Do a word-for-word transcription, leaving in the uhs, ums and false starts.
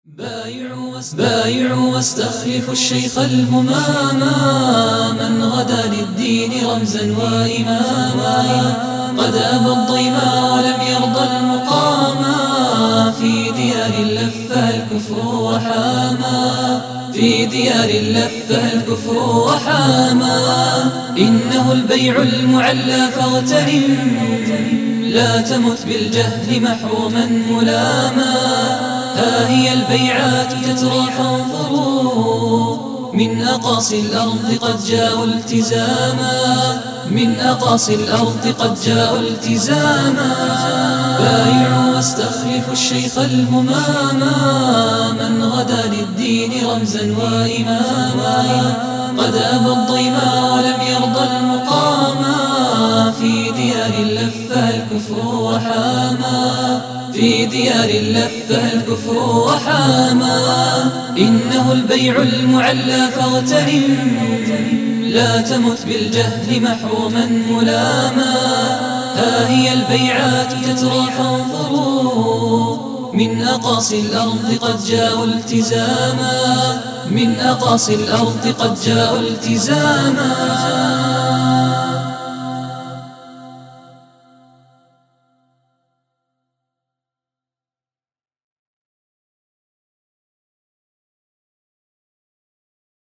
بايعوا واستخلفوا الشيخ الهماما من غدا للدين رمزا وإماما قد أبى الضيما ولم يرضى المقاما في ديار لفها الكفر وحاما في ديار لفها الكفر وحاما إنه البيع المعلى فاغتنم لا تمت بالجهل محروما ملاما ها هي البيعات تترى فانظروا من أقاصي الأرض قد جاءوا التزاما من أقاصي الأرض قد جاءوا التزاما بايعوا واستخلفوا الشيخ الهماما من غدا للدين رمزا وإماما قد أبى الضيما ولم يرضى المقاما في ديار لفها الكفر وحاما في ديار لفها الكفر وحاما إنه البيع المعلى فاغتنم لا تمت بالجهل محروما ملاما ها هي البيعات تترى فانظروا من أقاصي الأرض قد جاءوا التزاما من أقاصي الأرض قد جاءوا التزاما.